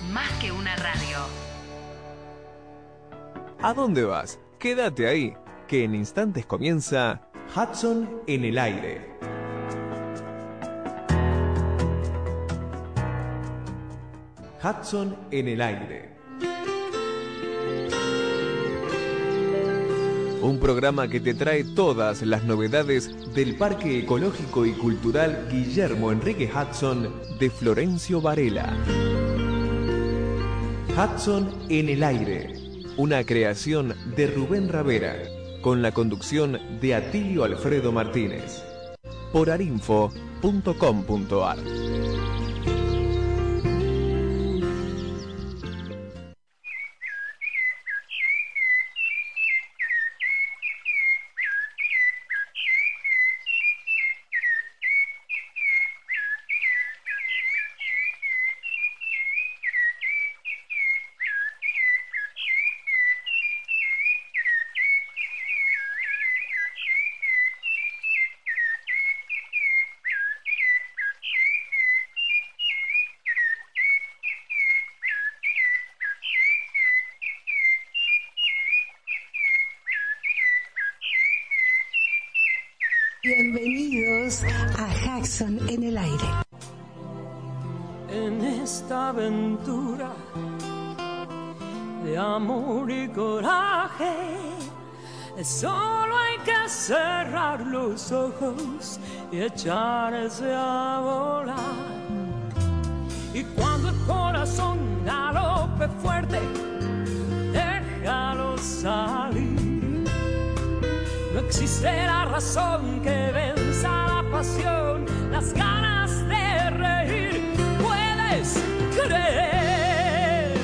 más que una radio. ¿A dónde vas? Quédate ahí, que en instantes comienza Hudson en el aire. Hudson en el aire. Un programa que te trae todas las novedades del Parque Ecológico y Cultural Guillermo Enrique Hudson de Florencio Varela. Hudson en el aire, una creación de Rubén Ravera, con la conducción de Atilio Alfredo Martínez, por arinfo.com.ar. Bienvenidos a Hudson en el aire. En esta aventura de amor y coraje, solo hay que cerrar los ojos y echarse a volar. Y cuando el corazón galope fuerte, déjalo salir. No existe la razón que venza la pasión, las ganas de reír. Puedes creer,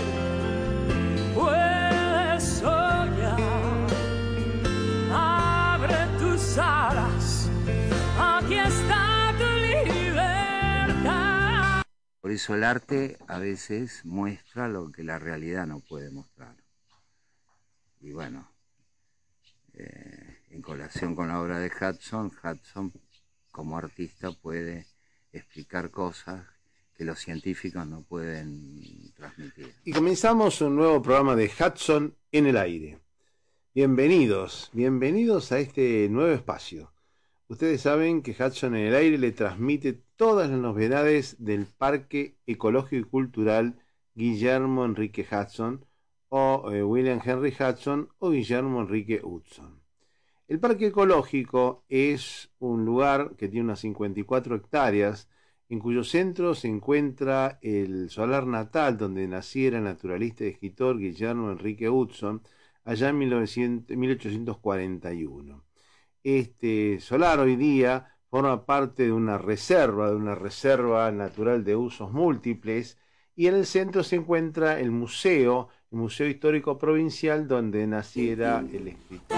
puedes soñar. Abre tus alas, aquí está tu libertad. Por eso el arte a veces muestra lo que la realidad no puede mostrar. Y bueno, en colación con la obra de Hudson como artista puede explicar cosas que los científicos no pueden transmitir. Y comenzamos un nuevo programa de Hudson en el aire. Bienvenidos a este nuevo espacio. Ustedes saben que Hudson en el aire le transmite todas las novedades del Parque Ecológico y Cultural Guillermo Enrique Hudson, o William Henry Hudson, o Guillermo Enrique Hudson. El Parque Ecológico es un lugar que tiene unas 54 hectáreas, en cuyo centro se encuentra el solar natal donde naciera el naturalista y escritor Guillermo Enrique Hudson, allá en 1841. Este solar hoy día forma parte de una reserva natural de usos múltiples, y en el centro se encuentra el Museo Histórico Provincial donde naciera el escritor.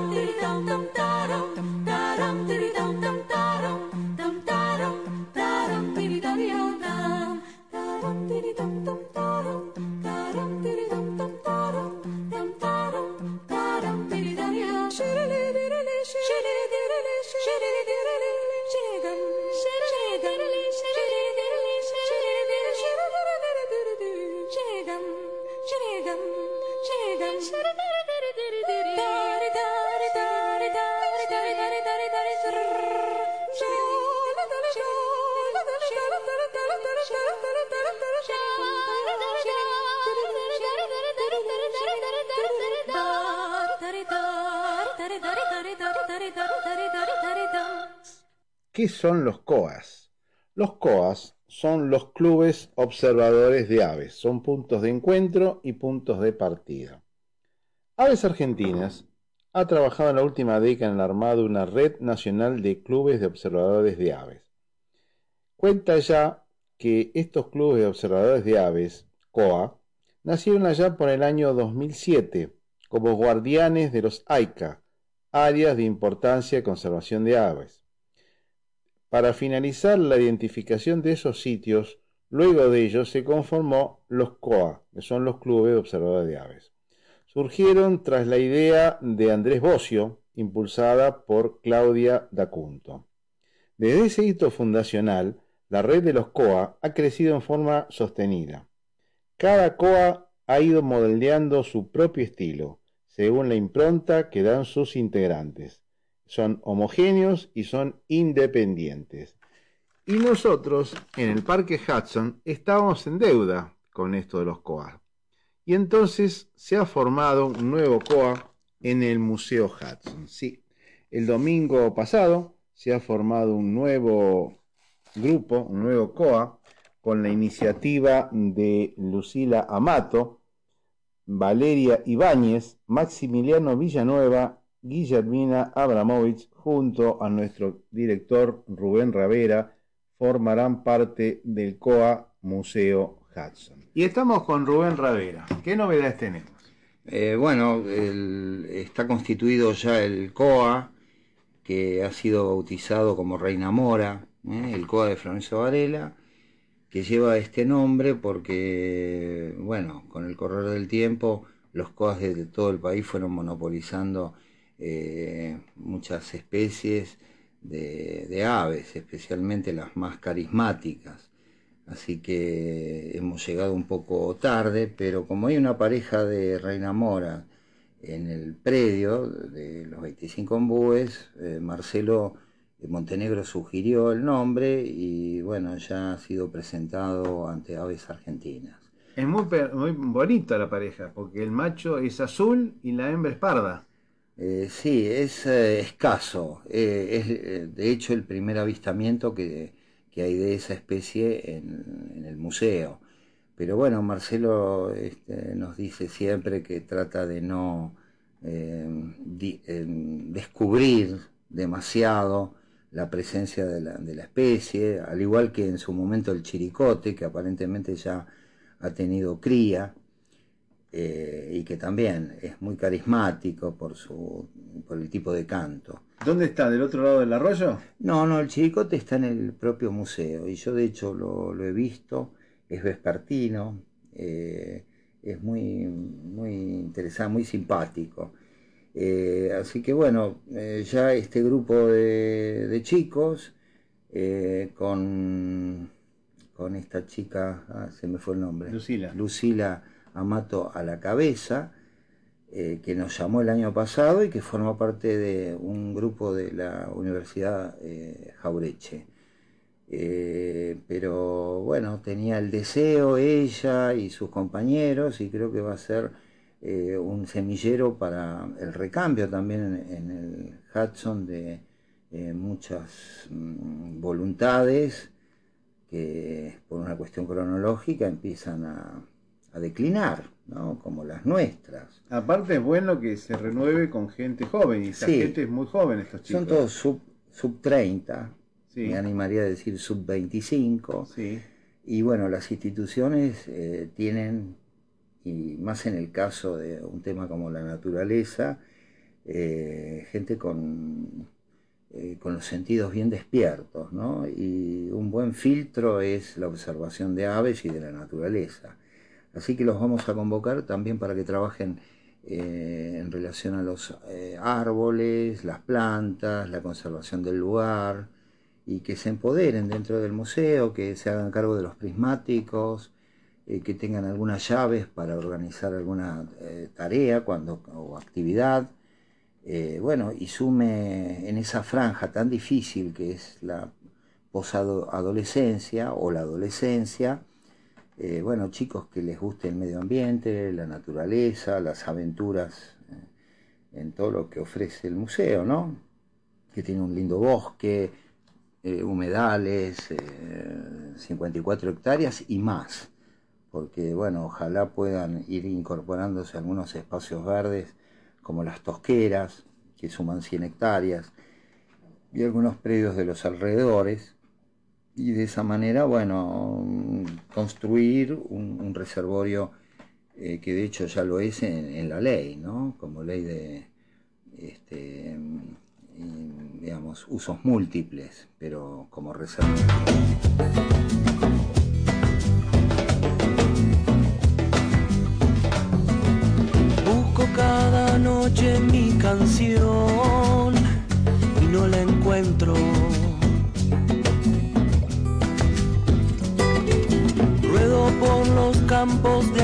¿Qué son los COAs? Los COAs son los clubes observadores de aves, son puntos de encuentro y puntos de partida. Aves Argentinas ha trabajado en la última década en el armado de una red nacional de clubes de observadores de aves. Cuenta ya que estos clubes de observadores de aves, COA, nacieron allá por el año 2007 como guardianes de los AICA, áreas de importancia de conservación de aves. Para finalizar la identificación de esos sitios, luego de ello se conformó los COA, que son los clubes de observadores de aves. Surgieron tras la idea de Andrés Bossio, impulsada por Claudia D'Acunto. Desde ese hito fundacional, la red de los COA ha crecido en forma sostenida. Cada COA ha ido modelando su propio estilo, según la impronta que dan sus integrantes. Son homogéneos y son independientes. Y nosotros, en el Parque Hudson, estábamos en deuda con esto de los COA. Y entonces se ha formado un nuevo COA en el Museo Hudson. Sí, el domingo pasado se ha formado un nuevo grupo, un nuevo COA, con la iniciativa de Lucila Amato, Valeria Ibáñez, Maximiliano Villanueva, Guillermina Abramovich, junto a nuestro director Rubén Ravera, formarán parte del COA Museo Hudson. Y estamos con Rubén Ravera. ¿Qué novedades tenemos? Está constituido ya el COA, que ha sido bautizado como Reina Mora, el COA de Florencio Varela, que lleva este nombre porque, con el correr del tiempo, los COAs de todo el país fueron monopolizando muchas especies de aves, especialmente las más carismáticas. Así que hemos llegado un poco tarde, pero como hay una pareja de Reina Mora en el predio de los 25 ombúes, Marcelo Montenegro sugirió el nombre y ya ha sido presentado ante aves argentinas. Es muy bonita la pareja, porque el macho es azul y la hembra es parda. Sí, es escaso. Es de hecho el primer avistamiento que hay de esa especie en el museo. Pero Marcelo nos dice siempre que trata de no descubrir demasiado la presencia de la especie, al igual que en su momento el chiricote, que aparentemente ya ha tenido cría, y que también es muy carismático por el tipo de canto. ¿Dónde está? ¿Del otro lado del arroyo? No, el chiricote está en el propio museo, y yo de hecho lo he visto, es vespertino, es muy interesante, muy simpático. Así que ya este grupo de chicos, con esta chica, se me fue el nombre, Lucila Amato a la cabeza, que nos llamó el año pasado y que forma parte de un grupo de la Universidad Jaureche. Pero tenía el deseo ella y sus compañeros, y creo que va a ser un semillero para el recambio también en el Hudson de muchas voluntades que por una cuestión cronológica empiezan a declinar, ¿no? Como las nuestras. Aparte es bueno que se renueve con gente joven, y esa gente es muy joven, estos chicos. Son todos sub 30, me animaría a decir sub 25, y las instituciones tienen, y más en el caso de un tema como la naturaleza, gente con los sentidos bien despiertos, ¿no? Y un buen filtro es la observación de aves y de la naturaleza. Así que los vamos a convocar también para que trabajen en relación a los árboles, las plantas, la conservación del lugar, y que se empoderen dentro del museo, que se hagan cargo de los prismáticos, que tengan algunas llaves para organizar alguna tarea o actividad, y sume en esa franja tan difícil que es la posadolescencia o la adolescencia, chicos que les guste el medio ambiente, la naturaleza, las aventuras en todo lo que ofrece el museo, ¿no? Que tiene un lindo bosque, humedales, 54 hectáreas y más, porque ojalá puedan ir incorporándose algunos espacios verdes como las tosqueras, que suman 100 hectáreas, y algunos predios de los alrededores, y de esa manera, construir un reservorio que de hecho ya lo es en la ley, ¿no? Como ley de, usos múltiples, pero como reservorio. Busco cada noche mi canción y no la encuentro. Ruedo por los campos de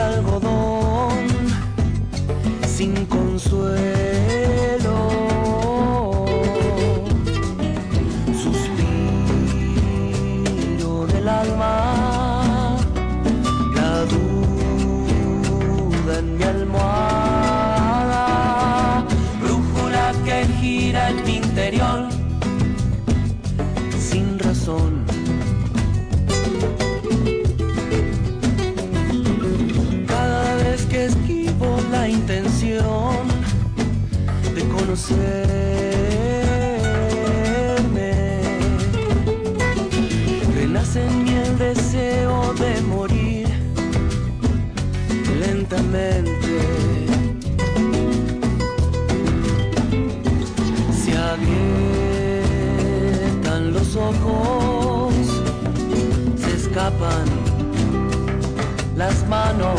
conocerme. Renace en mí el deseo de morir lentamente. Se agrietan los ojos, se escapan las manos.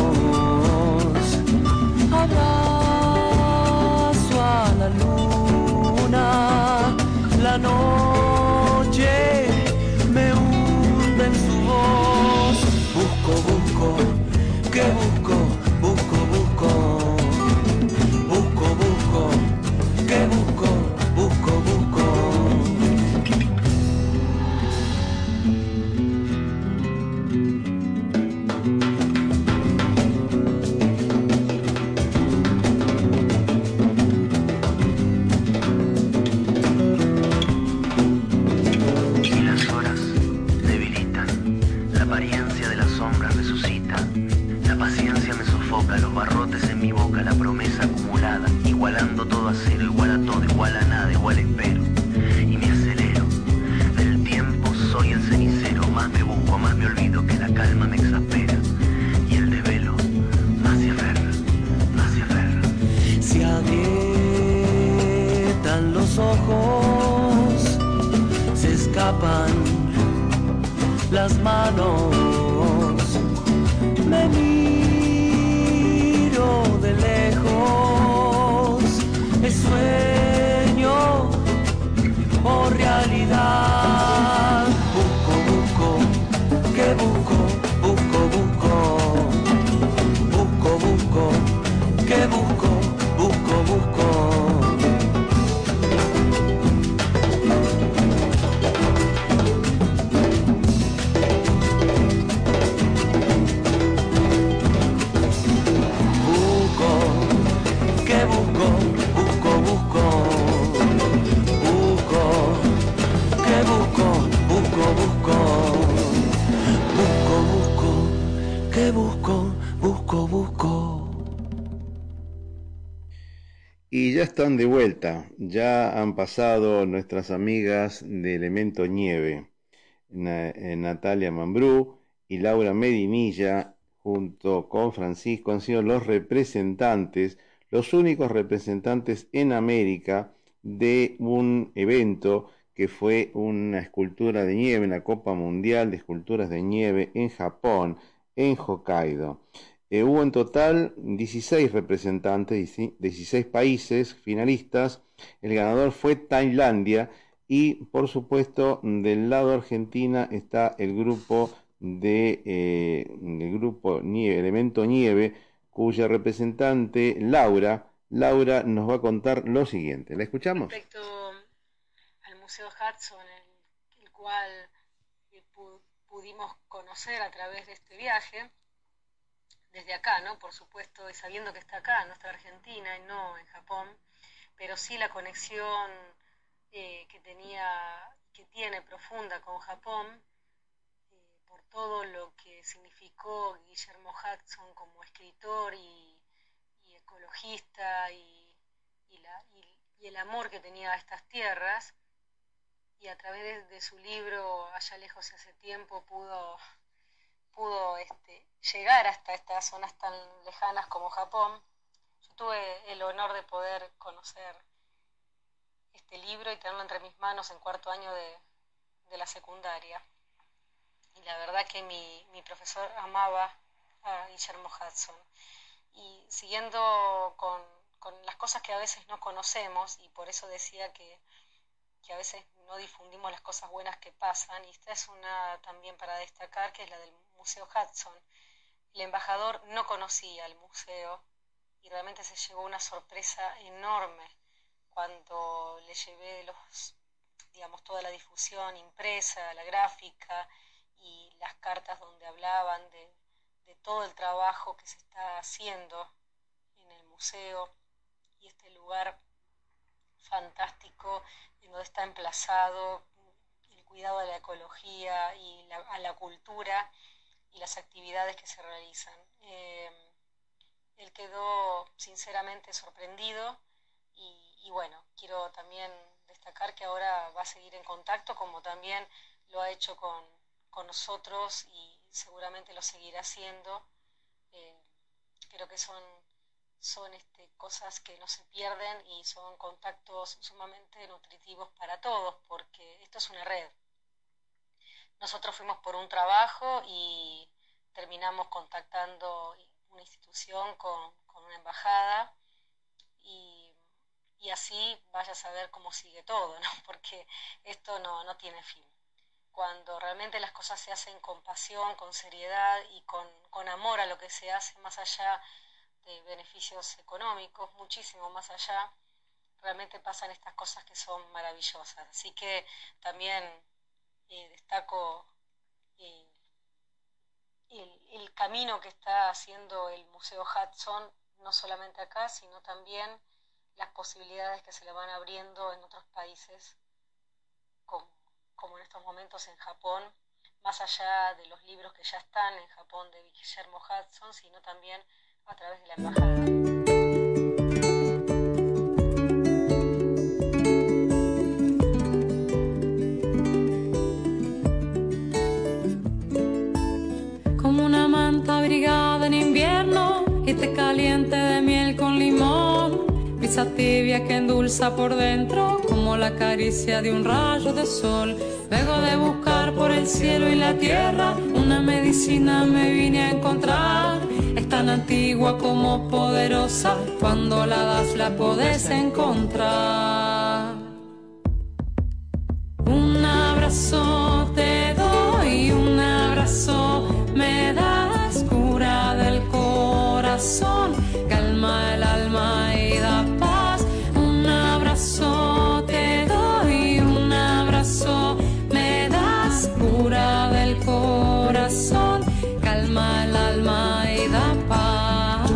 Abrazo a la luna, la noche me hunde en su voz. Busco, busco, ¿qué busco? Busco, busco, busco, busco, ¿qué busco? Busco, busco. Los barrotes en mi boca, la promesa acumulada, igualando todo a cero, igual a todo, igual a nada, igual espero. Y me acelero, del tiempo soy el cenicero, más me busco, más me olvido, que la calma me exaspera. Y el desvelo, más se aferra, más se aferra. Se agrietan los ojos, se escapan las manos. Me de lejos, es sueño o realidad. Busco, busco, ¿qué busco? Busco, busco, busco, busco, ¿qué busco? Busco, busco. Y ya están de vuelta, ya han pasado nuestras amigas de Elemento Nieve, Natalia Mambrú y Laura Medinilla, junto con Francisco, han sido los representantes, los únicos representantes en América de un evento que fue una escultura de nieve, una Copa Mundial de Esculturas de Nieve en Japón, en Hokkaido. Hubo en total 16 representantes, 16 países finalistas. El ganador fue Tailandia y, por supuesto, del lado de Argentina está el grupo Nieve, Elemento Nieve, cuya representante Laura nos va a contar lo siguiente. ¿La escuchamos? Respecto al Museo Hudson, el cual pudimos conocer a través de este viaje, desde acá, ¿no? Por supuesto, y sabiendo que está acá, en nuestra Argentina y no en Japón, pero sí la conexión que tiene profunda con Japón, por todo lo que significó Guillermo Hudson como escritor y ecologista y el amor que tenía a estas tierras, y a través de su libro Allá lejos hace tiempo pudo llegar hasta estas zonas tan lejanas como Japón. Yo tuve el honor de poder conocer este libro y tenerlo entre mis manos en cuarto año de la secundaria. Y la verdad que mi profesor amaba a Guillermo Hudson. Y siguiendo con las cosas que a veces no conocemos, y por eso decía que a veces no difundimos las cosas buenas que pasan, y esta es una también para destacar, que es la del Museo Hudson. El embajador no conocía el museo y realmente se llevó una sorpresa enorme cuando le llevé toda la difusión impresa, la gráfica y las cartas donde hablaban de todo el trabajo que se está haciendo en el museo y este lugar fantástico en donde está emplazado, el cuidado de la ecología y a la cultura y las actividades que se realizan. Él quedó sinceramente sorprendido y y bueno, quiero también destacar que ahora va a seguir en contacto, como también lo ha hecho con nosotros y seguramente lo seguirá haciendo. Creo que son cosas que no se pierden y son contactos sumamente nutritivos para todos, porque esto es una red. Nosotros fuimos por un trabajo y terminamos contactando una institución con una embajada y así vaya a saber cómo sigue todo, ¿no? Porque esto no tiene fin. Cuando realmente las cosas se hacen con pasión, con seriedad y con amor a lo que se hace, más allá de beneficios económicos, muchísimo más allá, realmente pasan estas cosas que son maravillosas. Así que también destaco el camino que está haciendo el Museo Hudson, no solamente acá, sino también las posibilidades que se le van abriendo en otros países, como en estos momentos en Japón, más allá de los libros que ya están en Japón de Guillermo Hudson, sino también a través de la embajada. Como una manta abrigada en invierno y té caliente de miel con limón, brisa tibia que endulza por dentro como la caricia de un rayo de sol. Luego de buscar por el cielo y la tierra una medicina me vine a encontrar. Es tan antigua como poderosa, cuando la das la podés encontrar. Un abrazo te doy, un abrazo me das, cura del corazón, calma el alma y da paz. Un abrazo te doy, un abrazo me das, cura del corazón, calma el alma y da paz.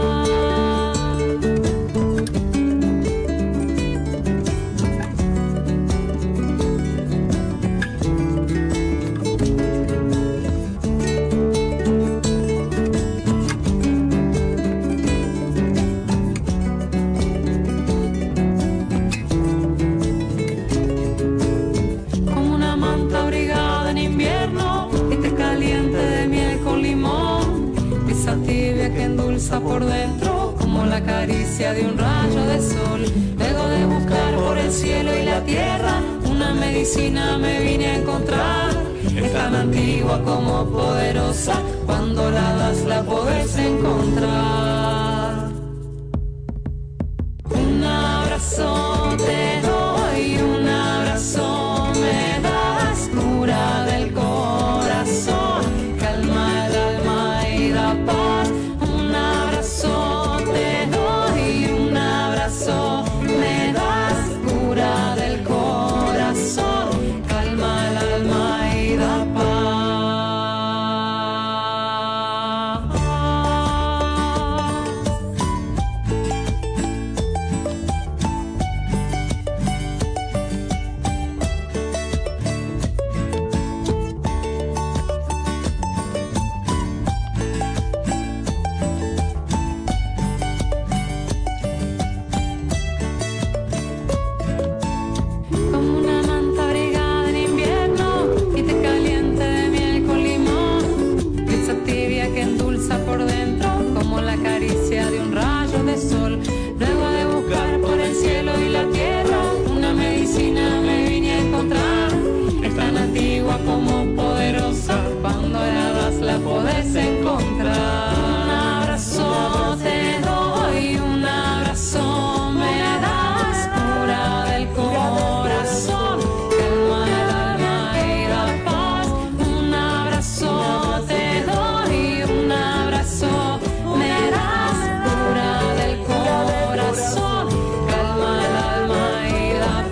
Como una manta abrigada en invierno y té caliente de miel con limón, brisa tibia que endulza por dentro como la caricia de un rayo de sol. Luego de buscar por el cielo y la tierra una medicina me vine a encontrar. Es tan antigua como poderosa, cuando la das la podés encontrar. Un abrazo te doy, un abrazo me das, cura del corazón, calma el alma y da paz. Un abrazo te doy, un abrazo me das, cura del corazón, calma el alma y da paz. Como una manta abrigada en invierno y té caliente de miel con limón, brisa tibia que endulza por dentro como la caricia de un rayo de sol. Luego de buscar por el cielo y la tierra una medicina me vine a encontrar. Es tan antigua como poderosa, cuando la das la podés encontrar. Un abrazo te doy, un abrazo me das, cura del corazón, calma el alma y da paz. Un abrazo te doy, un abrazo me das, cura del corazón, calma el alma y da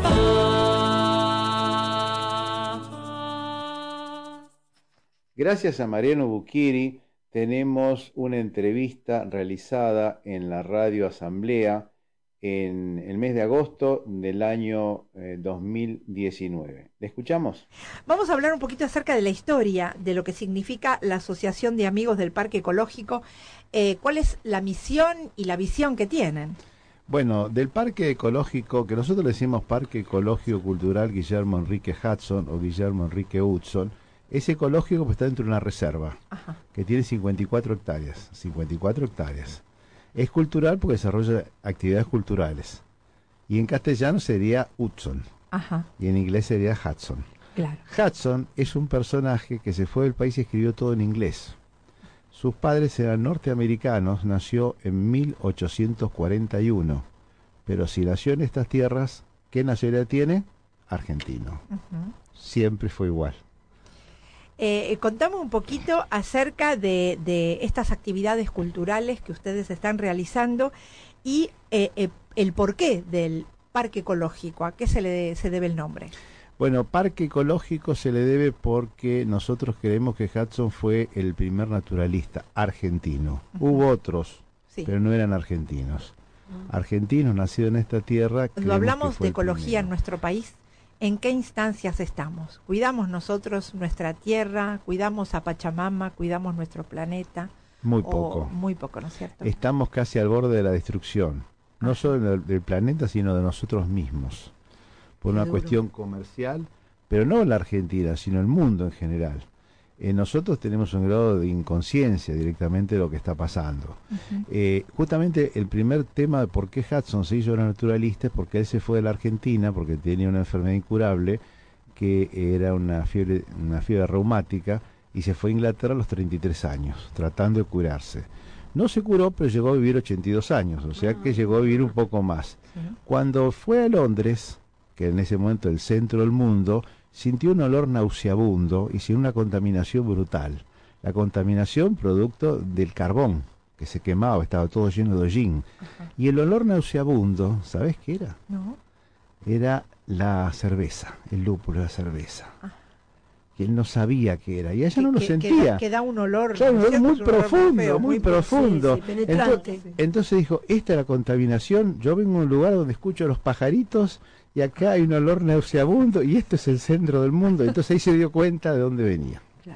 paz. Gracias a Mariano Buquiri tenemos una entrevista realizada en la Radio Asamblea en el mes de agosto del año 2019. ¿Le escuchamos? Vamos a hablar un poquito acerca de la historia, de lo que significa la Asociación de Amigos del Parque Ecológico. ¿Cuál es la misión y la visión que tienen? Bueno, del parque ecológico, que nosotros le decimos Parque Ecológico Cultural Guillermo Enrique Hudson o Guillermo Enrique Hudson, es ecológico porque está dentro de una reserva, que tiene 54 hectáreas. 54 hectáreas. Es cultural porque desarrolla actividades culturales. Y en castellano sería Hudson. Y en inglés sería Hudson. Claro. Hudson es un personaje que se fue del país y escribió todo en inglés. Sus padres eran norteamericanos, nació en 1841. Pero si nació en estas tierras, ¿qué nacionalidad tiene? Argentino. Siempre fue igual. Contame un poquito acerca de estas actividades culturales que ustedes están realizando y el porqué del parque ecológico. ¿A qué se debe el nombre? Bueno, parque ecológico se le debe porque nosotros creemos que Hudson fue el primer naturalista argentino. Hubo otros, pero no eran argentinos. Argentinos nacidos en esta tierra. Cuando hablamos de ecología en nuestro país, ¿en qué instancias estamos? ¿Cuidamos nosotros nuestra tierra? ¿Cuidamos a Pachamama? ¿Cuidamos nuestro planeta? Muy poco. Muy poco, ¿no es cierto? Estamos casi al borde de la destrucción. No solo del planeta, sino de nosotros mismos. Por una cuestión comercial, pero no en la Argentina, sino el mundo en general. Nosotros tenemos un grado de inconsciencia directamente de lo que está pasando. Justamente el primer tema de por qué Hudson se hizo naturalista es porque él se fue de la Argentina, porque tenía una enfermedad incurable, que era una fiebre reumática, y se fue a Inglaterra a los 33 años, tratando de curarse. No se curó, pero llegó a vivir 82 años, o sea que llegó a vivir un poco más. Cuando fue a Londres, que en ese momento el centro del mundo, sintió un olor nauseabundo y sin una contaminación brutal. La contaminación producto del carbón, que se quemaba, estaba todo lleno de hollín. Y el olor nauseabundo, ¿sabés qué era? No. Era la cerveza, el lúpulo de la cerveza. Que él no sabía qué era, y ella no lo sentía. Que da un olor, claro, un olor muy profundo, muy profundo. Sí, penetrante. Entonces dijo, esta es la contaminación, yo vengo a un lugar donde escucho a los pajaritos, y acá hay un olor nauseabundo, y esto es el centro del mundo. Entonces ahí se dio cuenta de dónde venía. Claro.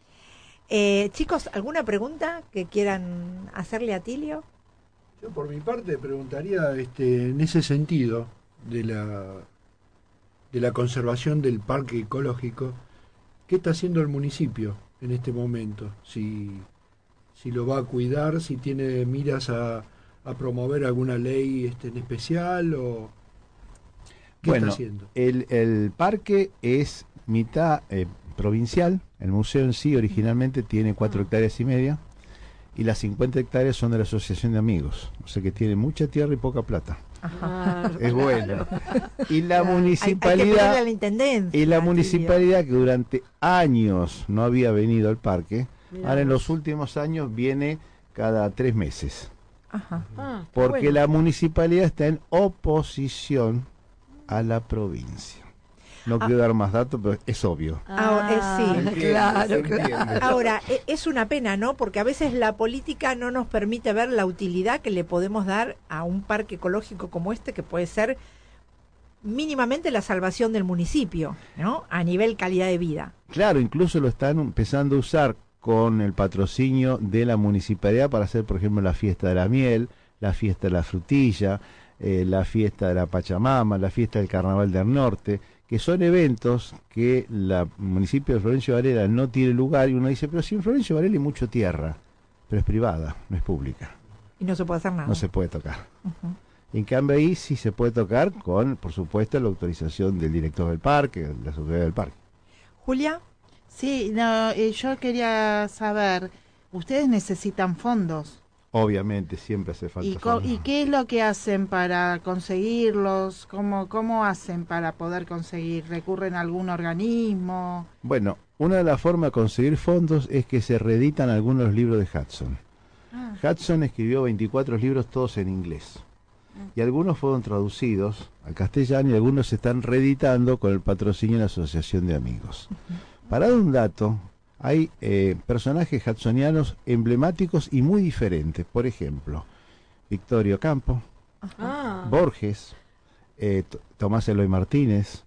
Chicos, ¿alguna pregunta que quieran hacerle a Tilio? Yo por mi parte preguntaría en ese sentido de la conservación del parque ecológico, ¿qué está haciendo el municipio en este momento? Si lo va a cuidar, si tiene miras a promover alguna ley en especial o... Bueno, el parque es mitad provincial. El museo en sí originalmente tiene 4 hectáreas y media, y las 50 hectáreas son de la Asociación de Amigos, o sea que tiene mucha tierra y poca plata. Es bueno. Y la municipalidad, que durante años no había venido al parque, ahora en los últimos años viene cada 3 meses. Porque la municipalidad está en oposición a la provincia. No quiero dar más datos, pero es obvio. Claro. Ahora, es una pena, ¿no? Porque a veces la política no nos permite ver la utilidad que le podemos dar a un parque ecológico como este, que puede ser mínimamente la salvación del municipio, ¿no? A nivel calidad de vida. Claro, incluso lo están empezando a usar con el patrocinio de la municipalidad para hacer, por ejemplo, la fiesta de la miel, la fiesta de la frutilla, la fiesta de la Pachamama, la fiesta del Carnaval del Norte, que son eventos que el municipio de Florencio Varela no tiene lugar, y uno dice, pero si en Florencio Varela hay mucha tierra, pero es privada, no es pública. Y no se puede hacer nada. No se puede tocar. En cambio ahí sí se puede tocar con, por supuesto, la autorización del director del parque, de la autoridad del parque. Julia. Sí, yo quería saber, ¿ustedes necesitan fondos? Obviamente, siempre hace falta fondos. ¿Y qué es lo que hacen para conseguirlos? ¿Cómo hacen para poder conseguir? ¿Recurren a algún organismo? Bueno, una de las formas de conseguir fondos es que se reeditan algunos de los libros de Hudson. Hudson escribió 24 libros, todos en inglés. Y algunos fueron traducidos al castellano y algunos se están reeditando con el patrocinio de la Asociación de Amigos. Para dar un dato, hay personajes hudsonianos emblemáticos y muy diferentes. Por ejemplo, Victorio Campo, Borges, Tomás Eloy Martínez,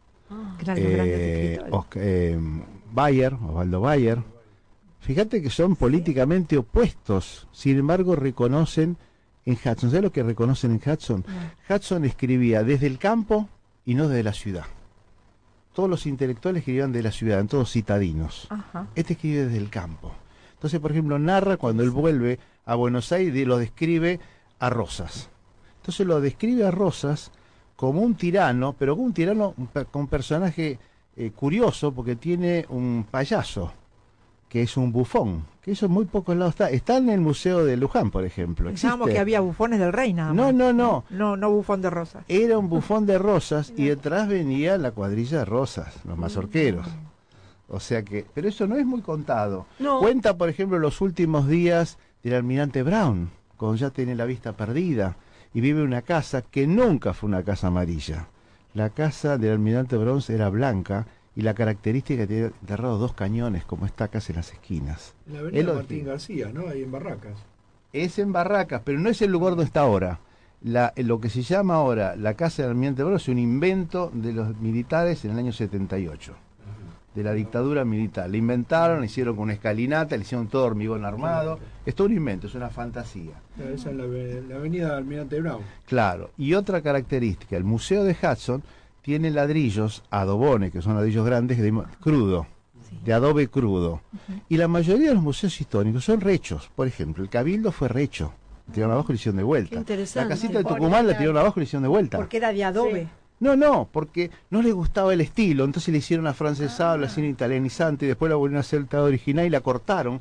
Osvaldo Bayer. Fíjate que son políticamente opuestos, sin embargo reconocen en Hudson. ¿Sabes lo que reconocen en Hudson? Hudson escribía desde el campo y no desde la ciudad. Todos los intelectuales escribían de la ciudad, eran todos citadinos. Ajá. Este escribe desde el campo. Entonces, por ejemplo, narra cuando él vuelve a Buenos Aires y lo describe a Rosas. Entonces lo describe a Rosas como un tirano, pero como un tirano, con un personaje curioso, porque tiene un payaso, que es un bufón, que eso en muy pocos lados está. Está en el Museo de Luján, por ejemplo. Pensábamos que había bufones del rey, nada más. No. No bufón de Rosas. Era un bufón de Rosas y detrás venía la cuadrilla de Rosas, los mazorqueros. O sea que, pero eso no es muy contado. No. Cuenta, por ejemplo, los últimos días del almirante Brown, cuando ya tiene la vista perdida y vive en una casa que nunca fue una casa amarilla. La casa del almirante Brown era blanca y la característica que tenía enterrados 2 cañones como estacas en las esquinas. En la avenida Martín García, ¿no? Ahí en Barracas. Es en Barracas, pero no es el lugar donde está ahora. Lo que se llama ahora la casa del almirante Brown es un invento de los militares en el año 78. De la dictadura militar. La inventaron, la hicieron con una escalinata, le hicieron todo hormigón armado. Es todo un invento, es una fantasía. Esa es la avenida Almirante Brown. Claro, y otra característica, el Museo de Hudson tiene ladrillos adobones, que son ladrillos grandes, crudo, de adobe crudo. Y la mayoría de los museos históricos son rechos. Por ejemplo, el Cabildo fue recho, tiraron abajo y le hicieron de vuelta. La casita de Tucumán la tiraron abajo y le hicieron de vuelta. Porque era de adobe. Sí. No, porque no le gustaba el estilo, entonces le hicieron afrancesado, la hicieron italianizante, y después la volvieron a hacer el original y la cortaron.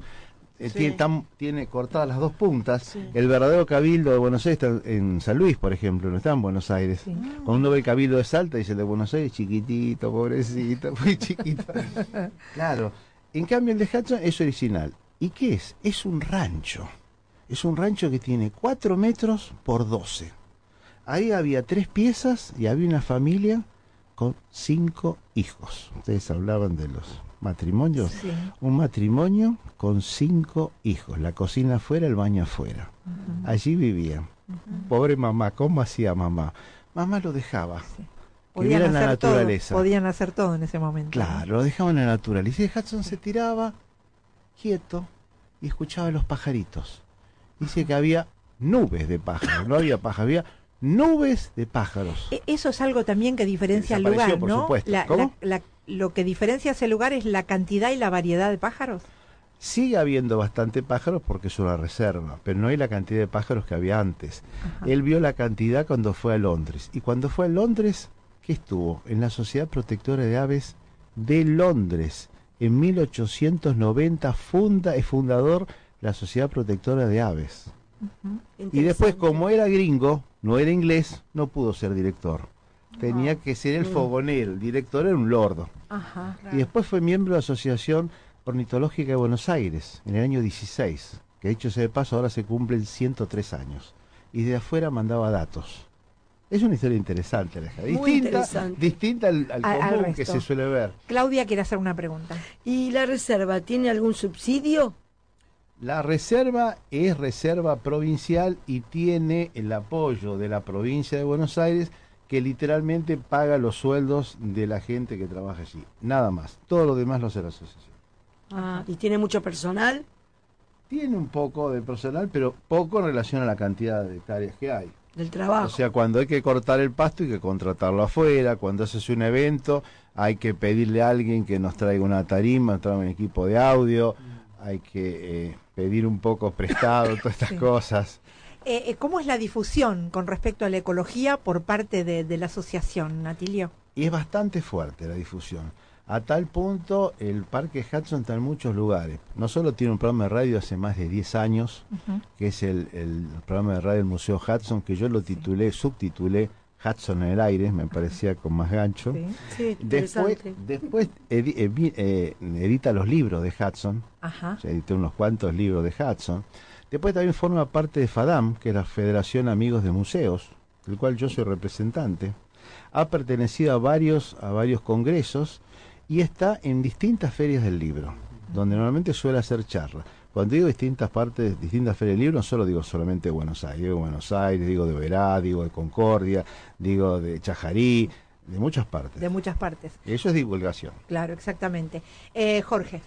Tiene cortadas las 2 puntas. Sí. El verdadero Cabildo de Buenos Aires está en San Luis, por ejemplo, no está en Buenos Aires. Sí. Cuando uno ve el Cabildo de Salta, dice el de Buenos Aires, chiquitito, pobrecito, muy chiquito. Claro. En cambio, el de Hudson es original. ¿Y qué es? Es un rancho. Es un rancho que tiene 4 metros por 12. Ahí había 3 piezas y había una familia con 5 hijos. Ustedes hablaban de los matrimonios. Sí. Un matrimonio con 5 hijos. La cocina afuera, el baño afuera. Allí vivían. Pobre mamá, ¿cómo hacía mamá? Mamá lo dejaba. Sí. Que viera la naturaleza. Podían hacer todo en ese momento. Claro, lo dejaban en la naturaleza. Y Hudson se tiraba quieto y escuchaba los pajaritos. Dice que había nubes de pájaros. No había pájaros, había nubes de pájaros. Eso es algo también que diferencia el lugar, por ¿no? Supuesto. Lo que diferencia ese lugar es la cantidad y la variedad de pájaros. Sigue habiendo bastante pájaros porque es una reserva, pero no hay la cantidad de pájaros que había antes. Ajá. Él vio la cantidad cuando fue a Londres. Y cuando fue a Londres, ¿qué estuvo? En la Sociedad Protectora de Aves de Londres. En 1890 es fundador la Sociedad Protectora de Aves. Y después, como era gringo, no era inglés, no pudo ser director. Tenía que ser el fogonero, el director era un lordo. Ajá, y después fue miembro de la Asociación Ornitológica de Buenos Aires, en el año 16, que dicho sea de paso, ahora se cumplen 103 años. Y de afuera mandaba datos. Es una historia interesante, distinta al común que se suele ver. Claudia quiere hacer una pregunta. ¿Y la reserva tiene algún subsidio? La reserva es reserva provincial y tiene el apoyo de la provincia de Buenos Aires, que literalmente paga los sueldos de la gente que trabaja allí. Nada más. Todo lo demás lo hace la asociación. ¿Y tiene mucho personal? Tiene un poco de personal, pero poco en relación a la cantidad de hectáreas que hay. Del trabajo. O sea, cuando hay que cortar el pasto hay que contratarlo afuera, cuando haces un evento hay que pedirle a alguien que nos traiga una tarima, traiga un equipo de audio, hay que pedir un poco prestado, todas estas cosas. ¿Cómo es la difusión con respecto a la ecología por parte de la asociación, Atilio? Y es bastante fuerte la difusión. A tal punto, el Parque Hudson está en muchos lugares. No solo tiene un programa de radio hace más de 10 años, que es el programa de radio del Museo Hudson, que yo lo subtitulé Hudson en el aire, me parecía con más gancho. Después edita los libros de Hudson. Ajá. O edité unos cuantos libros de Hudson. Después también forma parte de FADAM, que es la Federación Amigos de Museos, del cual yo soy representante. Ha pertenecido a varios congresos y está en distintas ferias del libro, donde normalmente suele hacer charlas. Cuando digo distintas ferias del libro, no solo digo solamente Buenos Aires, digo de Oberá, digo de Concordia, digo de Chajarí, de muchas partes. De muchas partes. Eso es divulgación. Claro, exactamente. Jorge.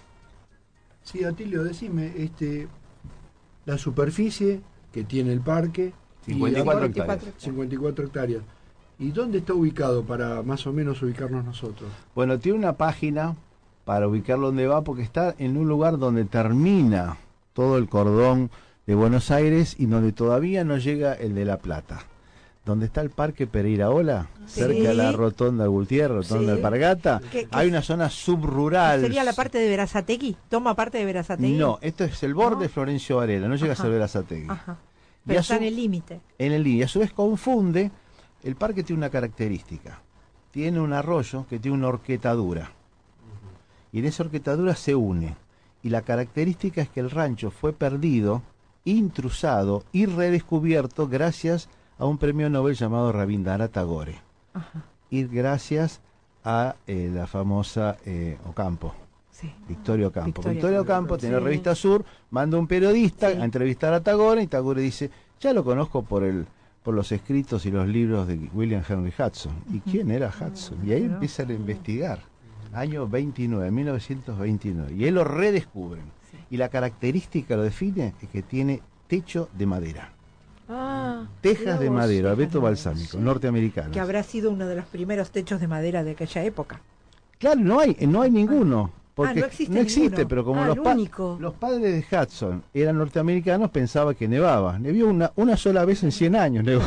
Sí, Atilio, decime, la superficie que tiene el parque 54 hectáreas. 54 hectáreas. ¿Y dónde está ubicado para más o menos ubicarnos nosotros? Bueno, tiene una página para ubicarlo donde va, porque está en un lugar donde termina todo el cordón de Buenos Aires y donde todavía no llega el de La Plata. Donde está el Parque Pereiraola, cerca de la Rotonda de Gutiérrez, Rotonda de Alpargata, hay una zona subrural. ¿Sería la parte de Berazategui? ¿Toma parte de Berazategui? No, esto es el borde de Florencio Varela, no llega a ser Berazategui. Pero está en el límite. En el límite. A su vez confunde, el parque tiene una característica. Tiene un arroyo que tiene una horquetadura. Y en esa horquetadura se une. Y la característica es que el rancho fue perdido, intrusado y redescubierto gracias a un premio Nobel llamado Rabindranath Tagore. Y gracias a la famosa Ocampo. Victoria Ocampo. Victoria Ocampo tiene la revista Sur, manda un periodista a entrevistar a Tagore y Tagore dice, ya lo conozco por los escritos y los libros de William Henry Hudson. ¿Y quién era Hudson? Y ahí empiezan a investigar. Año 29, 1929. Y él lo redescubren. Y la característica lo define es que tiene techo de madera. Tejas de madera, abeto balsámico, norteamericano. Que habrá sido uno de los primeros techos de madera de aquella época. Claro, no hay ninguno. Porque no existe, pero como los padres de Hudson eran norteamericanos, pensaba que nevaba. Nevió una sola vez en 100 años. Nevó.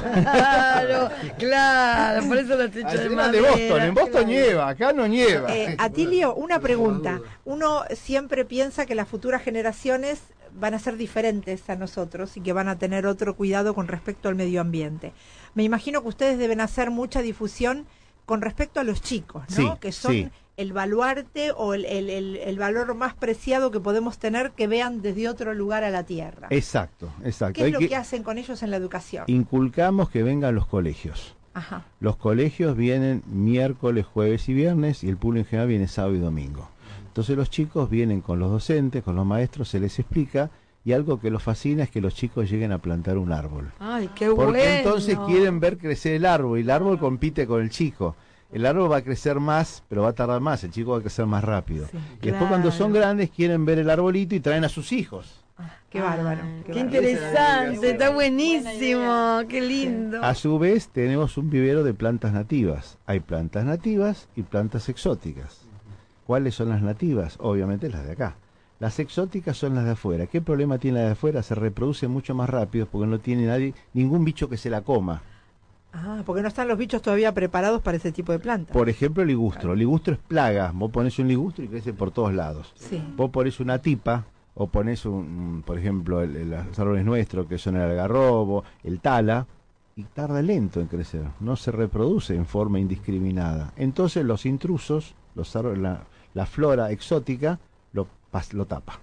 Claro, por eso los techos de madera. En Boston nieva, acá no nieva. Atilio, una pregunta. Uno siempre piensa que las futuras generaciones van a ser diferentes a nosotros y que van a tener otro cuidado con respecto al medio ambiente. Me imagino que ustedes deben hacer mucha difusión con respecto a los chicos, ¿no? Sí, que son el baluarte o el valor más preciado que podemos tener, que vean desde otro lugar a la tierra. Exacto. ¿Qué es lo que hacen con ellos en la educación? Inculcamos que vengan los colegios. Los colegios vienen miércoles, jueves y viernes, y el público en general viene sábado y domingo. Entonces los chicos vienen con los docentes, con los maestros, se les explica, y algo que los fascina es que los chicos lleguen a plantar un árbol. ¡Ay, qué bueno! Porque entonces quieren ver crecer el árbol, y el árbol compite con el chico. El árbol va a crecer más, pero va a tardar más, el chico va a crecer más rápido. Y después cuando son grandes quieren ver el arbolito y traen a sus hijos. Qué bárbaro. Qué interesante, está buenísimo, qué lindo. A su vez tenemos un vivero de plantas nativas. Hay plantas nativas y plantas exóticas. ¿Cuáles son las nativas? Obviamente las de acá. Las exóticas son las de afuera. ¿Qué problema tiene la de afuera? Se reproduce mucho más rápido porque no tiene ningún bicho que se la coma. Porque no están los bichos todavía preparados para ese tipo de plantas. Por ejemplo, el ligustro. El ligustro es plaga. Vos pones un ligustro y crece por todos lados. Vos pones una tipa, o pones por ejemplo, los árboles nuestros, que son el algarrobo, el tala, y tarda lento en crecer. No se reproduce en forma indiscriminada. Entonces los intrusos, los árboles, la flora exótica, lo tapa.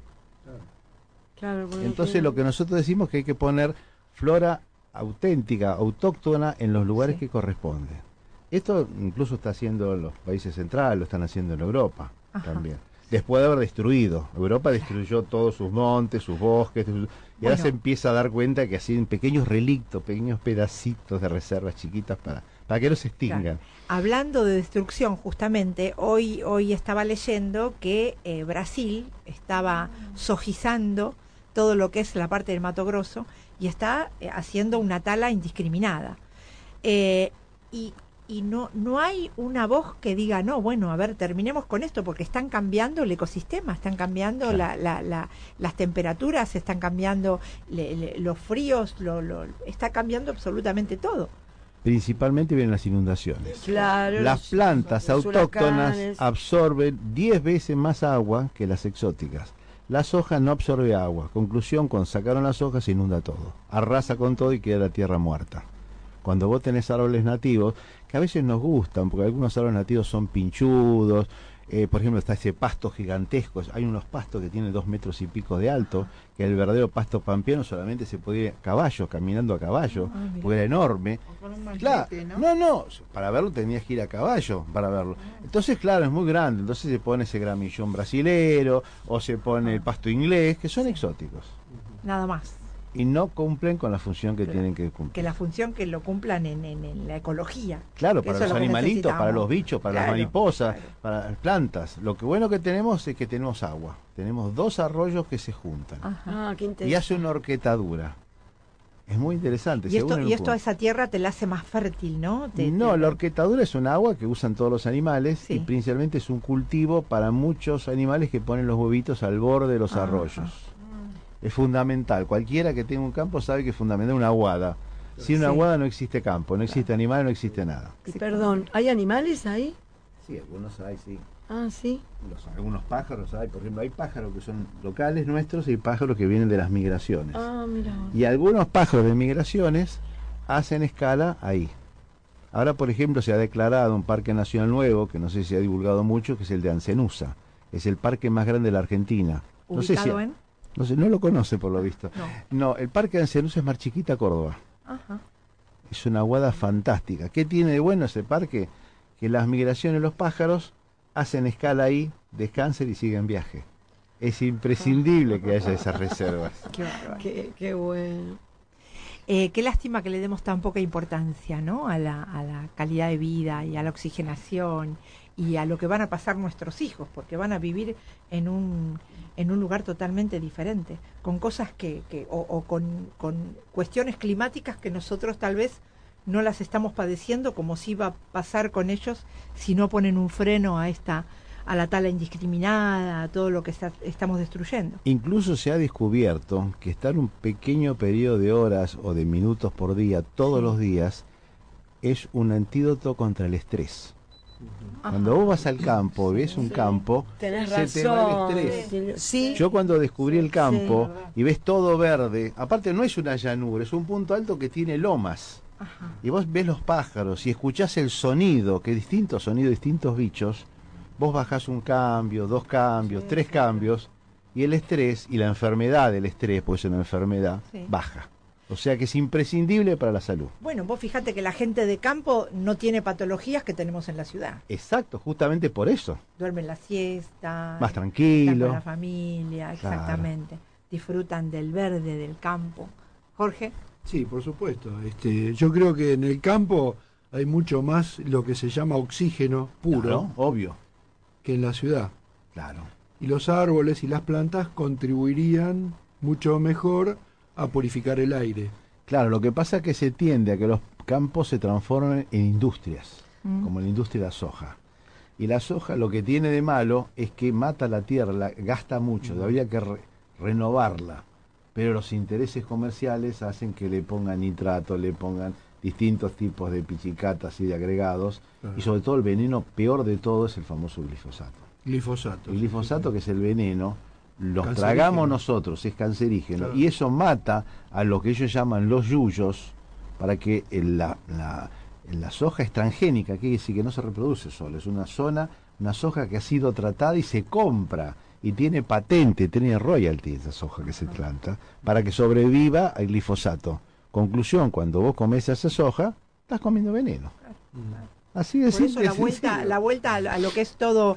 Entonces lo que nosotros decimos es que hay que poner flora auténtica, autóctona en los lugares que corresponden. Esto incluso está haciendo los países centrales, lo están haciendo en Europa también. Después de haber destruido. Europa destruyó todos sus montes, sus bosques, y ahora se empieza a dar cuenta que así en pequeños relictos, pequeños pedacitos de reservas chiquitas para que no se extingan. Claro. Hablando de destrucción, justamente, hoy estaba leyendo que Brasil estaba sojizando todo lo que es la parte del Mato Grosso y está haciendo una tala indiscriminada. Y no hay una voz que diga, no, bueno, a ver, terminemos con esto, porque están cambiando el ecosistema, están cambiando las temperaturas, están cambiando los fríos, está cambiando absolutamente todo. Principalmente vienen las inundaciones. Claro, las plantas autóctonas absorben 10 veces más agua que las exóticas. Las hojas no absorben agua. Conclusión, cuando sacaron las hojas se inunda todo. Arrasa con todo y queda la tierra muerta. Cuando vos tenés árboles nativos, que a veces nos gustan, porque algunos árboles nativos son pinchudos, por ejemplo está ese pasto gigantesco, hay unos pastos que tienen 2 metros y pico de alto, que el verdadero pasto pampeano solamente se podía ir a caballo, caminando a caballo, porque era enorme. Claro, no, para verlo tenías que ir a caballo para verlo. Entonces, claro, es muy grande, entonces se pone ese gramillón brasilero, o se pone el pasto inglés, que son exóticos. Nada más. Y no cumplen con la función que tienen que cumplir. Que la función que lo cumplan en la ecología. Claro, para los animalitos, para los bichos, para las mariposas, para las plantas. Lo que bueno que tenemos es que tenemos agua. Tenemos 2 arroyos que se juntan. Qué y hace una horquetadura. Es muy interesante. Y esto a esa tierra te la hace más fértil, ¿no? La horquetadura es un agua que usan todos los animales, y principalmente es un cultivo para muchos animales que ponen los huevitos al borde de los arroyos. Es fundamental. Cualquiera que tenga un campo sabe que es fundamental una aguada. Sin una aguada no existe campo, no existe animal, no existe nada. Perdón, ¿hay animales ahí? Sí, algunos hay, sí. Ah, sí. Algunos pájaros hay, por ejemplo, hay pájaros que son locales nuestros y pájaros que vienen de las migraciones. Ah, mira. Y algunos pájaros de migraciones hacen escala ahí. Ahora, por ejemplo, se ha declarado un parque nacional nuevo, que no sé si ha divulgado mucho, que es el de Ancenusa. Es el parque más grande de la Argentina. ¿Ubicado en? No sé, no lo conoce por lo visto. No, el parque de Ancenusa es Mar Chiquita, Córdoba. Ajá. Es una aguada fantástica. ¿Qué tiene de bueno ese parque? Que las migraciones, los pájaros, hacen escala ahí, descansan y siguen viaje. Es imprescindible que haya esas reservas. Qué bueno. Qué lástima que le demos tan poca importancia, ¿no? a la calidad de vida y a la oxigenación y a lo que van a pasar nuestros hijos, porque van a vivir en un lugar totalmente diferente, con cosas con cuestiones climáticas que nosotros tal vez no las estamos padeciendo, como si iba a pasar con ellos si no ponen un freno a la tala indiscriminada, a todo lo que estamos destruyendo. Incluso se ha descubierto que estar un pequeño periodo de horas o de minutos por día, todos los días, es un antídoto contra el estrés. Cuando vos vas al campo, ves un campo, tenés se te va el estrés. Sí. Yo cuando descubrí el campo y ves todo verde, aparte no es una llanura, es un punto alto que tiene lomas. Ajá. Y vos ves los pájaros y escuchás el sonido, que distintos sonidos, distintos bichos, vos bajás un cambio, 2 cambios, 3 cambios, y el estrés y la enfermedad del estrés, pues es una enfermedad, baja. O sea que es imprescindible para la salud. Bueno, vos fíjate que la gente de campo no tiene patologías que tenemos en la ciudad. Exacto, justamente por eso. Duermen la siesta. Más tranquilo. Están con la familia, exactamente. Claro. Disfrutan del verde, del campo. Jorge. Sí, por supuesto. Yo creo que en el campo hay mucho más lo que se llama oxígeno puro. Claro, obvio. Que en la ciudad. Claro. Y los árboles y las plantas contribuirían mucho mejor a purificar el aire. Claro, lo que pasa es que se tiende a que los campos se transformen en industrias, como la industria de la soja. Y la soja lo que tiene de malo es que mata la tierra, gasta mucho, habría que renovarla. Pero los intereses comerciales hacen que le pongan nitrato, le pongan distintos tipos de pichicatas y de agregados, y sobre todo el veneno peor de todo es el famoso glifosato. Glifosato. El glifosato, que es el veneno, los tragamos nosotros, es cancerígeno, y eso mata a lo que ellos llaman los yuyos, para que la soja es transgénica, que quiere decir que no se reproduce solo, es una soja que ha sido tratada y se compra, y tiene patente, tiene royalty esa soja que se planta, para que sobreviva al glifosato. Conclusión, cuando vos comes esa soja, estás comiendo veneno. Así de simple. Por eso la vuelta a lo que es todo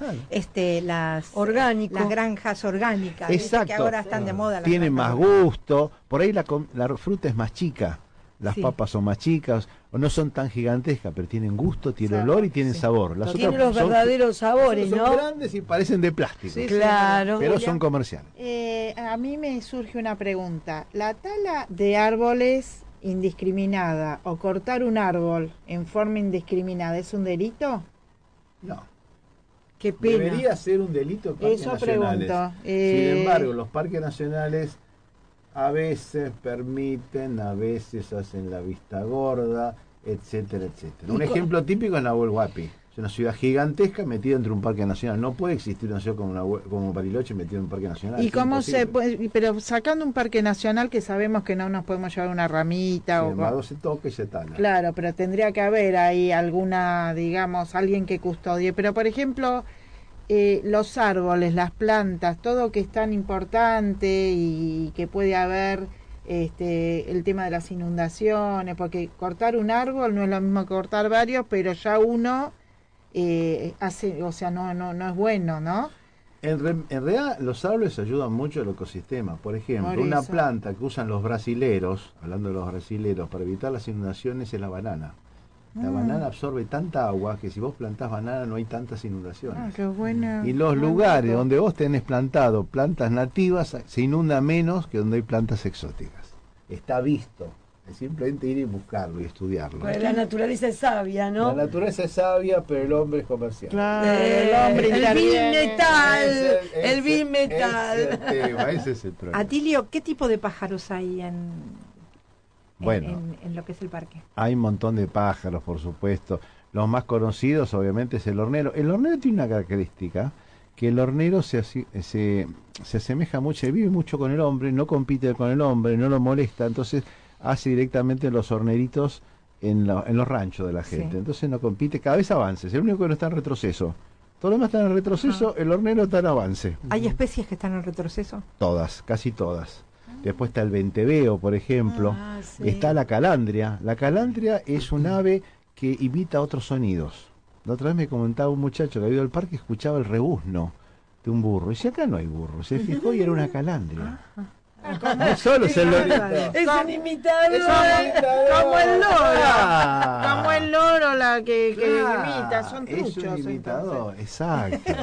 las granjas orgánicas. Exacto. Que ahora están de moda. Tiene más gusto, por ahí la fruta es más chica, las papas son más chicas, o no son tan gigantescas, pero tienen gusto, tienen olor y tienen sabor. Las tienen los verdaderos sabores, ¿no? Son grandes y parecen de plástico. Sí, claro. Pero son comerciales. A mí me surge una pregunta. ¿La tala de árboles indiscriminada o cortar un árbol en forma indiscriminada es un delito? No. Qué pena. Debería ser un delito en parques nacionales. Pregunto. Sin embargo, los parques nacionales a veces permiten, a veces hacen la vista gorda, etcétera, etcétera. Un ejemplo típico es Nahuel Huapi. Es una ciudad gigantesca metida entre un parque nacional. No puede existir una ciudad como Bariloche metida en un parque nacional. ¿Y cómo se puede? Pero sacando un parque nacional que sabemos que no nos podemos llevar una ramita o se toca y se tala. Claro, pero tendría que haber ahí alguna, digamos, alguien que custodie. Pero por ejemplo, los árboles, las plantas, todo que es tan importante y que puede haber el tema de las inundaciones, porque cortar un árbol no es lo mismo que cortar varios, pero ya uno hace, o sea, no es bueno, ¿no? En realidad los árboles ayudan mucho al ecosistema. Por ejemplo, una planta que usan los brasileros, hablando de los brasileros, para evitar las inundaciones es la banana. La banana absorbe tanta agua que si vos plantás banana no hay tantas inundaciones. Qué bueno. Y los lugares donde vos tenés plantado plantas nativas se inunda menos que donde hay plantas exóticas. Está visto. es simplemente ir y buscarlo y estudiarlo. Pues la naturaleza es sabia, ¿no? La naturaleza es sabia, pero el hombre es comercial. Claro, el hombre el bimetal, el bimetal. Ese es el problema. Atilio, ¿qué tipo de pájaros hay en lo que es el parque? Hay un montón de pájaros, por supuesto. Los más conocidos, obviamente, es el hornero. El hornero tiene una característica, que el hornero se asemeja mucho, vive mucho con el hombre, no compite con el hombre, no lo molesta, entonces hace directamente los horneritos en los ranchos de la gente. Sí. Entonces no compite, cada vez avanza. Es el único que no está en retroceso. Todo lo demás está en retroceso, el hornero está en avance. ¿Hay especies que están en retroceso? Todas, casi todas. Después está el venteveo, por ejemplo. Sí. Está la calandria. La calandria es un ave que imita otros sonidos. La otra vez me comentaba un muchacho que había ido al parque y escuchaba el rebuzno de un burro. Y dice, acá no hay burro. Se fijó y era una calandria. No solo es el lorito. Es un imitador. Como el loro. Como el loro la que imita. Son truchos. Es un imitador, exacto.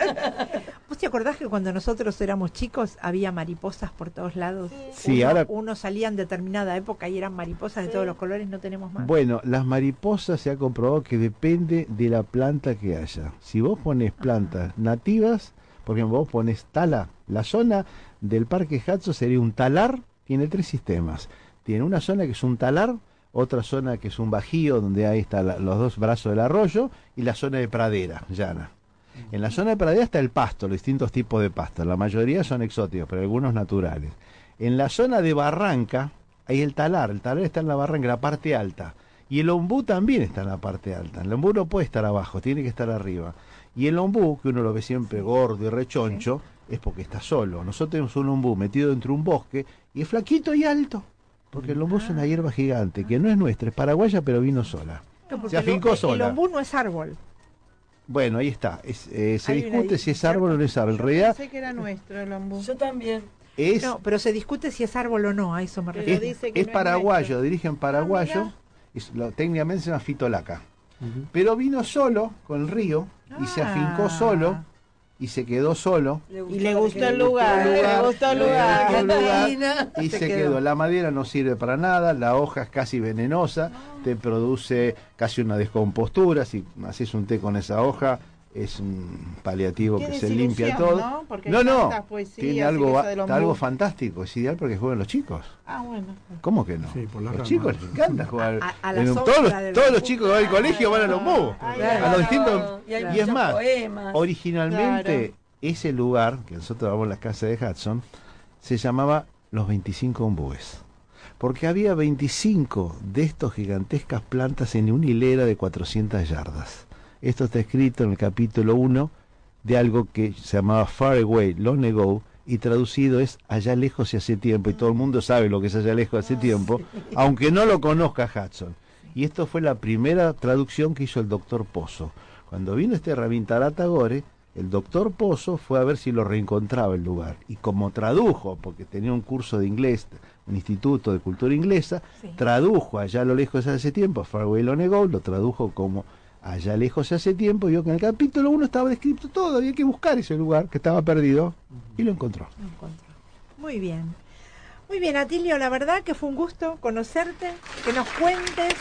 ¿Vos te acordás que cuando nosotros éramos chicos había mariposas por todos lados? Sí, ahora uno salía en determinada época y eran mariposas de todos los colores, no tenemos más. Bueno, las mariposas se ha comprobado que depende de la planta que haya. Si vos pones plantas nativas, por ejemplo, vos pones tala, la zona del Parque Hudson sería un talar, tiene 3 sistemas. Tiene una zona que es un talar, otra zona que es un bajío, donde ahí están los 2 brazos del arroyo, y la zona de pradera, llana. En la zona de pradera está el pasto, los distintos tipos de pasto. La mayoría son exóticos, pero algunos naturales. En la zona de barranca hay el talar está en la barranca, en la parte alta. Y el ombú también está en la parte alta. El ombú no puede estar abajo, tiene que estar arriba. Y el ombú, que uno lo ve siempre gordo y rechoncho, es porque está solo. Nosotros tenemos un ombú metido dentro de un bosque y es flaquito y alto. Porque el ombú es una hierba gigante, que no es nuestra, es paraguaya, pero vino sola. No, se afincó sola. El ombú no es árbol. Bueno, ahí está. Se discute si es árbol o no es árbol. En realidad, pensé que era nuestro el ombú. Yo también. No, pero se discute si es árbol o no, a eso me refiero. Es paraguayo, de origen paraguayo. Técnicamente se llama fitolaca. Pero vino solo con el río y se afincó solo y se quedó solo. Y le gustó el lugar. Y se quedó. La madera no sirve para nada, la hoja es casi venenosa, te produce casi una descompostura. Si haces un té con esa hoja, es un paliativo que se limpia todo. ¿No? Tiene algo fantástico, es ideal porque juegan los chicos. Bueno. ¿Cómo que no? Sí, por los chicos les encanta jugar. Todos los chicos que van al colegio van a los ombú. A los distintos. Y es más, originalmente ese lugar, que nosotros vamos a la casa de Hudson, se llamaba Los 25 Ombúes. Porque había 25 de estas gigantescas plantas en una hilera de 400 yardas. Esto está escrito en el capítulo 1 de algo que se llamaba Far Away, Long Ago, y traducido es Allá lejos y hace tiempo, y todo el mundo sabe lo que es Allá lejos hace tiempo, aunque no lo conozca Hudson. Y esto fue la primera traducción que hizo el doctor Pozo. Cuando vino Rabindranath Tagore, el doctor Pozo fue a ver si lo reencontraba el lugar, y como tradujo, porque tenía un curso de inglés, un instituto de cultura inglesa, tradujo Allá a lo lejos hace tiempo, Far Away, Long Ago, lo tradujo como Allá lejos hace tiempo, y vio que en el capítulo 1 estaba descrito todo, había que buscar ese lugar que estaba perdido, y lo encontró. Muy bien. Muy bien, Atilio, la verdad que fue un gusto conocerte, que nos cuentes.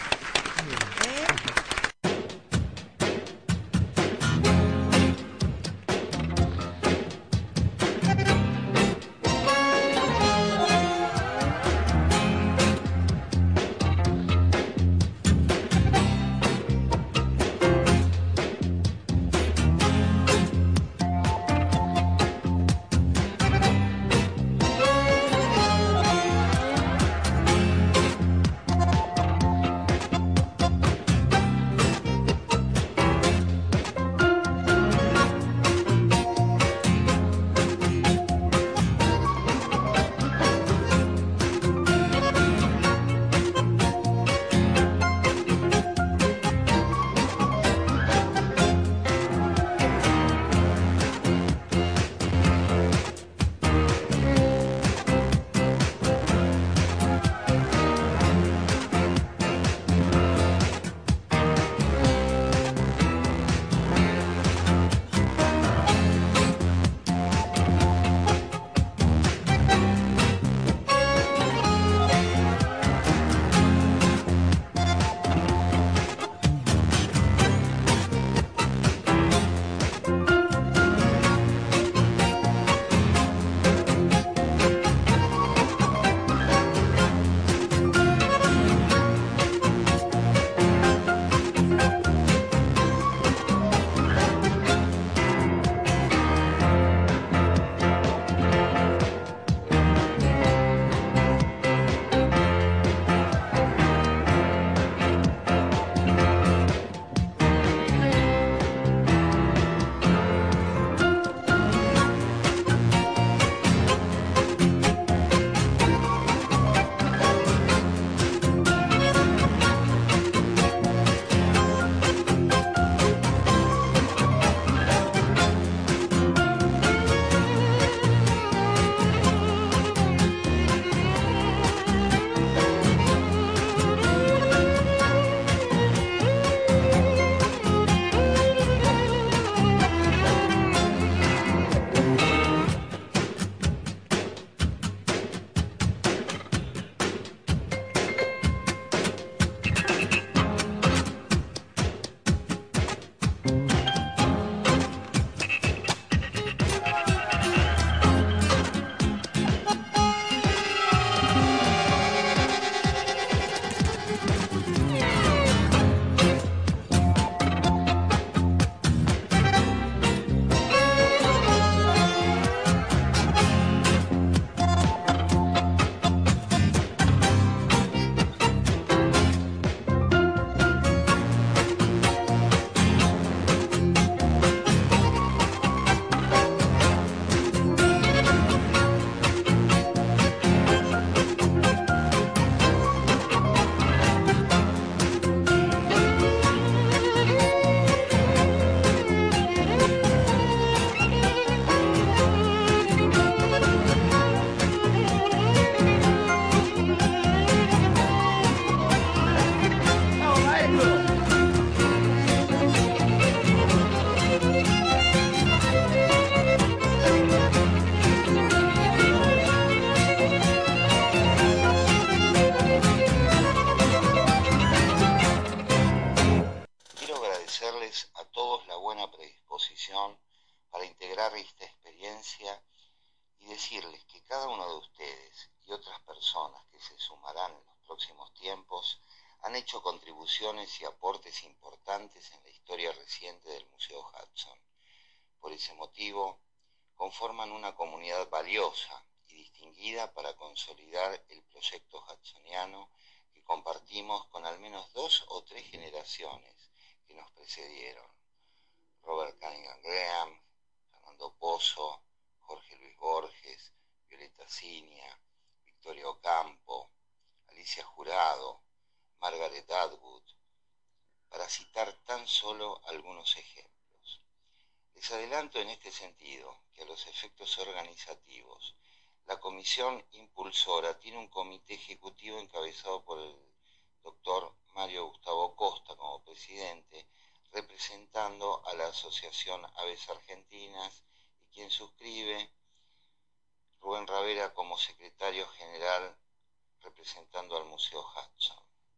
buena predisposición para integrar esta experiencia y decirles que cada uno de ustedes y otras personas que se sumarán en los próximos tiempos han hecho contribuciones y aportes importantes en la historia reciente del Museo Hudson. Por ese motivo, conforman una comunidad valiosa y distinguida para consolidar el proyecto hudsoniano que compartimos con al menos 2 o 3 generaciones que nos precedieron. Robert Cunningham Graham, Fernando Pozo, Jorge Luis Borges, Violeta Cinia, Victoria Ocampo, Alicia Jurado, Margaret Atwood, para citar tan solo algunos ejemplos. Les adelanto en este sentido que a los efectos organizativos, la comisión impulsora tiene un comité ejecutivo encabezado por el doctor Mario Gustavo Costa como presidente, representando a la Asociación Aves Argentinas, y quien suscribe Rubén Ravera como secretario general representando al Museo Hudson.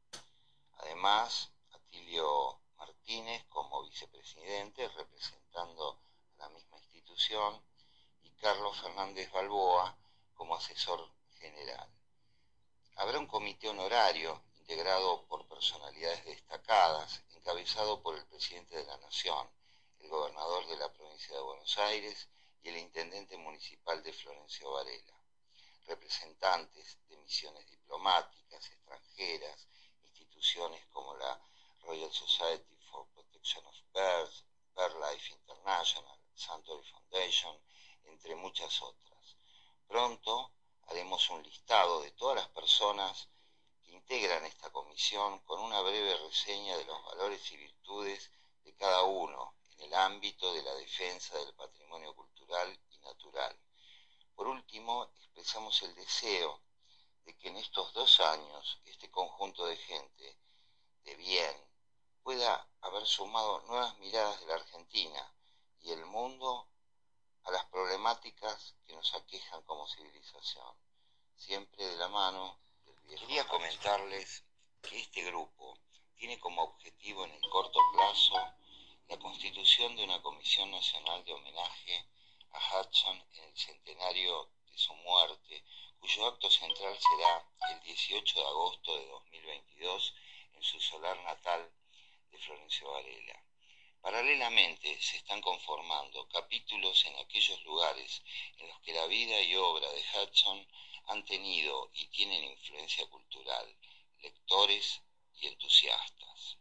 Además, Atilio Martínez como vicepresidente representando a la misma institución y Carlos Fernández Balboa como asesor general. Habrá un comité honorario integrado por personalidades destacadas, encabezado por el presidente de la Nación, el gobernador de la provincia de Buenos Aires y el intendente municipal de Florencio Varela, representantes de misiones diplomáticas extranjeras, instituciones como la Royal Society for Protection of Birds, BirdLife International, Suntory Foundation, entre muchas otras. Pronto haremos un listado de todas las personas que integran esta comisión con una breve reseña de los valores y virtudes de cada uno en el ámbito de la defensa del patrimonio cultural y natural. Por último, expresamos el deseo de que en estos 2 años este conjunto de gente de bien pueda haber sumado nuevas miradas de la Argentina y el mundo a las problemáticas que nos aquejan como civilización, siempre de la mano del viejo. Quería comentarles que este grupo tiene como objetivo en el corto plazo la constitución de una Comisión Nacional de Homenaje a Hudson en el centenario de su muerte, cuyo acto central será el 18 de agosto de 2022 en su solar natal de Florencio Varela. Paralelamente se están conformando capítulos en aquellos lugares en los que la vida y obra de Hudson han tenido y tienen influencia cultural, lectores y entusiastas.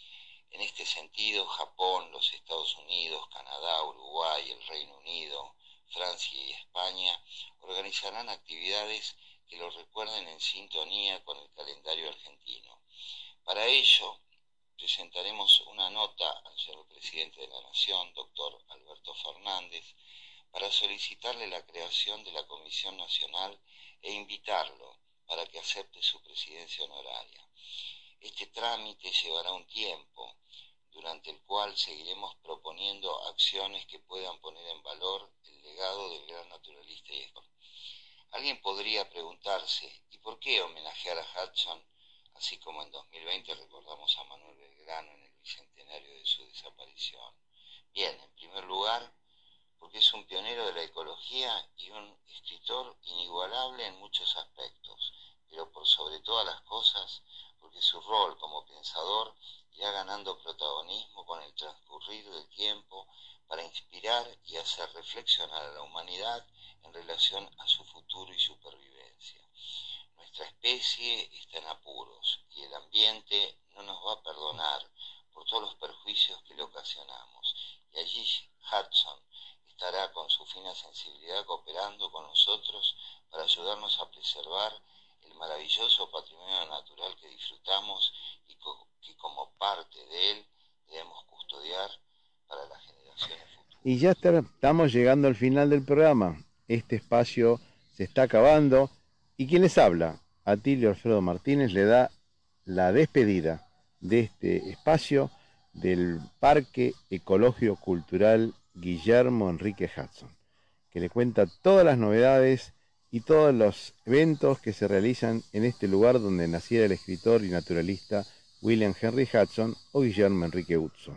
En este sentido, Japón, los Estados Unidos, Canadá, Uruguay, el Reino Unido, Francia y España organizarán actividades que lo recuerden en sintonía con el calendario argentino. Para ello, presentaremos una nota al señor presidente de la Nación, doctor Alberto Fernández, para solicitarle la creación de la Comisión Nacional e invitarlo para que acepte su presidencia honoraria. Este trámite llevará un tiempo, durante el cual seguiremos proponiendo acciones que puedan poner en valor el legado del gran naturalista y escritor. Alguien podría preguntarse, ¿y por qué homenajear a Hudson, así como en 2020 recordamos a Manuel Belgrano en el bicentenario de su desaparición? Bien, en primer lugar, porque es un pionero de la ecología y un escritor inigualable en muchos aspectos, pero por sobre todas las cosas, porque su rol como pensador irá ganando protagonismo con el transcurrir del tiempo para inspirar y hacer reflexionar a la humanidad en relación a su futuro y supervivencia. Nuestra especie está en apuros y el ambiente no nos va a perdonar por todos los perjuicios que le ocasionamos. Y allí Hudson estará con su fina sensibilidad cooperando con nosotros para ayudarnos a preservar el maravilloso patrimonio natural que disfrutamos y que como parte de él debemos custodiar para las generaciones futuras. Y ya estamos llegando al final del programa. Este espacio se está acabando y quien les habla, Atilio Alfredo Martínez, le da la despedida de este espacio del Parque Ecológico Cultural Guillermo Enrique Hudson, que le cuenta todas las novedades y todos los eventos que se realizan en este lugar donde naciera el escritor y naturalista William Henry Hudson o Guillermo Enrique Hudson,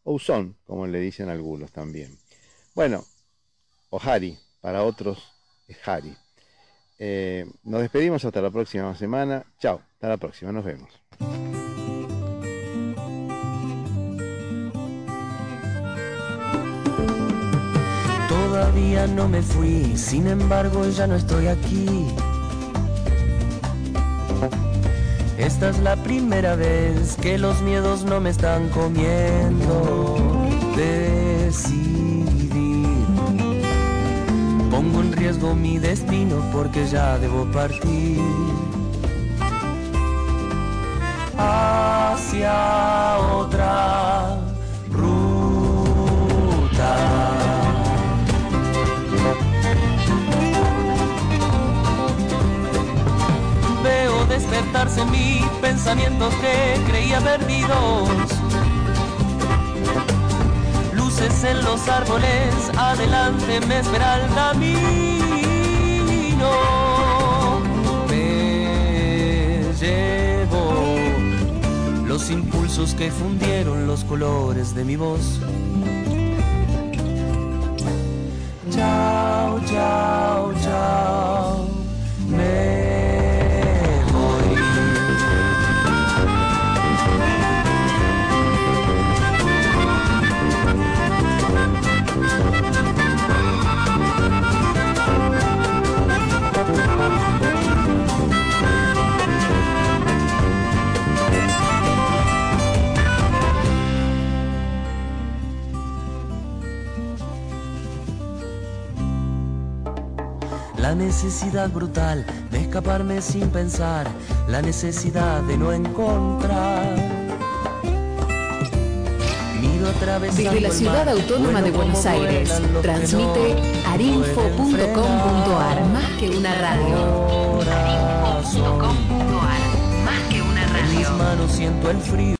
Ouzón, como le dicen algunos también. Bueno, o Hari, para otros es Hari. Nos despedimos hasta la próxima semana. Chao, hasta la próxima, nos vemos. Todavía no me fui, sin embargo ya no estoy aquí. Esta es la primera vez que los miedos no me están comiendo. Decidir, pongo en riesgo mi destino porque ya debo partir hacia otra ruta. Veo despertarse en mí pensamientos que creía perdidos. Luces en los árboles, adelante me espera el camino. Me llevo los impulsos que fundieron los colores de mi voz. Chao, chao, chao. La necesidad brutal de escaparme sin pensar, la necesidad de no encontrar. Miro desde la Ciudad Autónoma de Buenos Aires, transmite arinfo.com.ar, más que una radio. Arinfo.com.ar, más que una radio. En mis manos siento el frío.